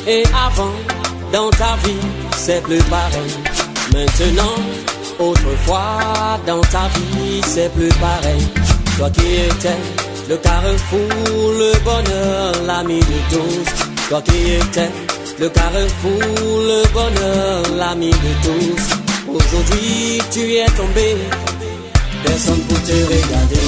Et avant, dans ta vie, c'est plus pareil. Maintenant, autrefois, dans ta vie, c'est plus pareil. Toi qui étais le carrefour, le bonheur, l'ami de tous. Toi qui étais le carrefour, le bonheur, l'ami de tous. Aujourd'hui, tu es tombé, personne pour te regarder.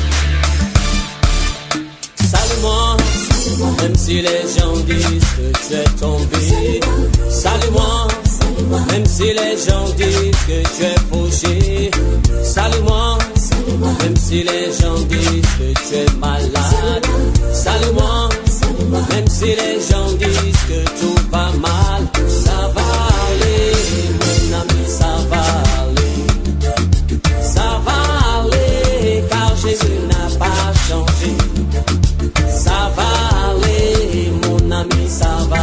Salue-moi, même si les gens disent que tu es tombé. Salue-moi, même si les gens disent que tu es fauché. Salue-moi, même si les gens disent que tu es malade. Salue-moi, même si les gens disent que tout va mal. Ça va aller, mon ami, ça va aller. Ça va aller, car Jésus n'a pas changé. Ça va aller, mon ami, ça va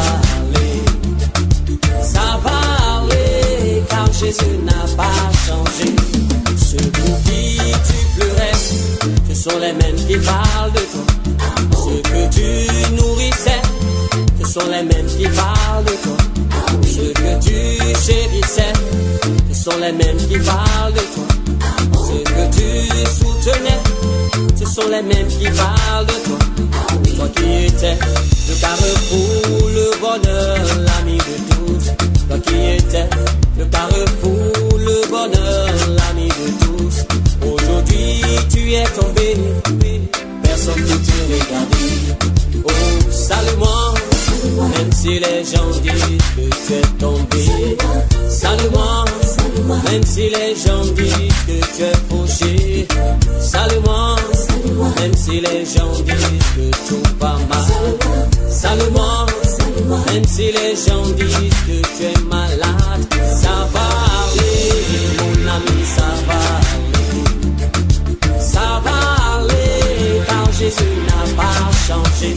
aller. Ça va aller, car Jésus n'a pas changé. Ceux pour qui tu pleurais, ce sont les mêmes qui parlent de toi. Ceux que tu nourrissais, ce sont les mêmes qui parlent de toi. Ceux que tu chérissais, ce sont les mêmes qui parlent de toi. Ceux que tu soutenais, ce sont les mêmes qui parlent de toi. Toi qui étais le carrefour, le bonheur, l'ami de tous. Toi qui étais le carrefour, le bonheur, l'ami de tous. Aujourd'hui tu es tombé, personne ne te regarde. Oh, salue-moi, même si les gens disent que tu es tombé. Salue-moi, même si les gens disent que tu es fauché. Salue-moi, même si les gens disent que tout va mal. Salue-moi, même si les gens disent que tu es malade. Ça va aller, mon ami, ça va aller. Ça va aller, car Jésus n'a pas changé.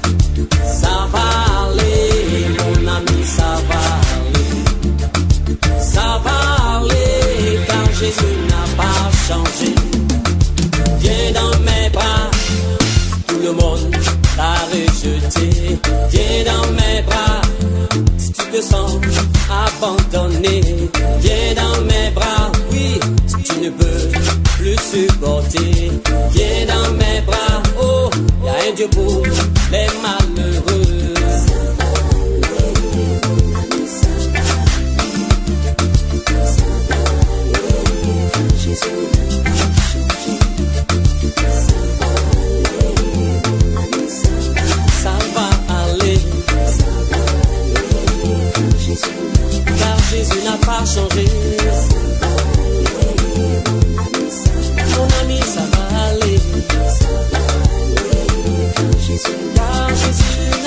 Ça va aller, mon ami, ça va aller. Ça va aller, car Jésus n'a pas changé. Viens dans mes bras, tout le monde t'a rejeté. Viens dans mes bras, si tu te sens abandonné. Viens dans mes bras, oui, si tu ne peux plus supporter. Viens dans mes bras, oh, y a un Dieu pour les malheureux. Ça va aller, car Jésus n'a pas changé. Mon ami, ça va aller, car Jésus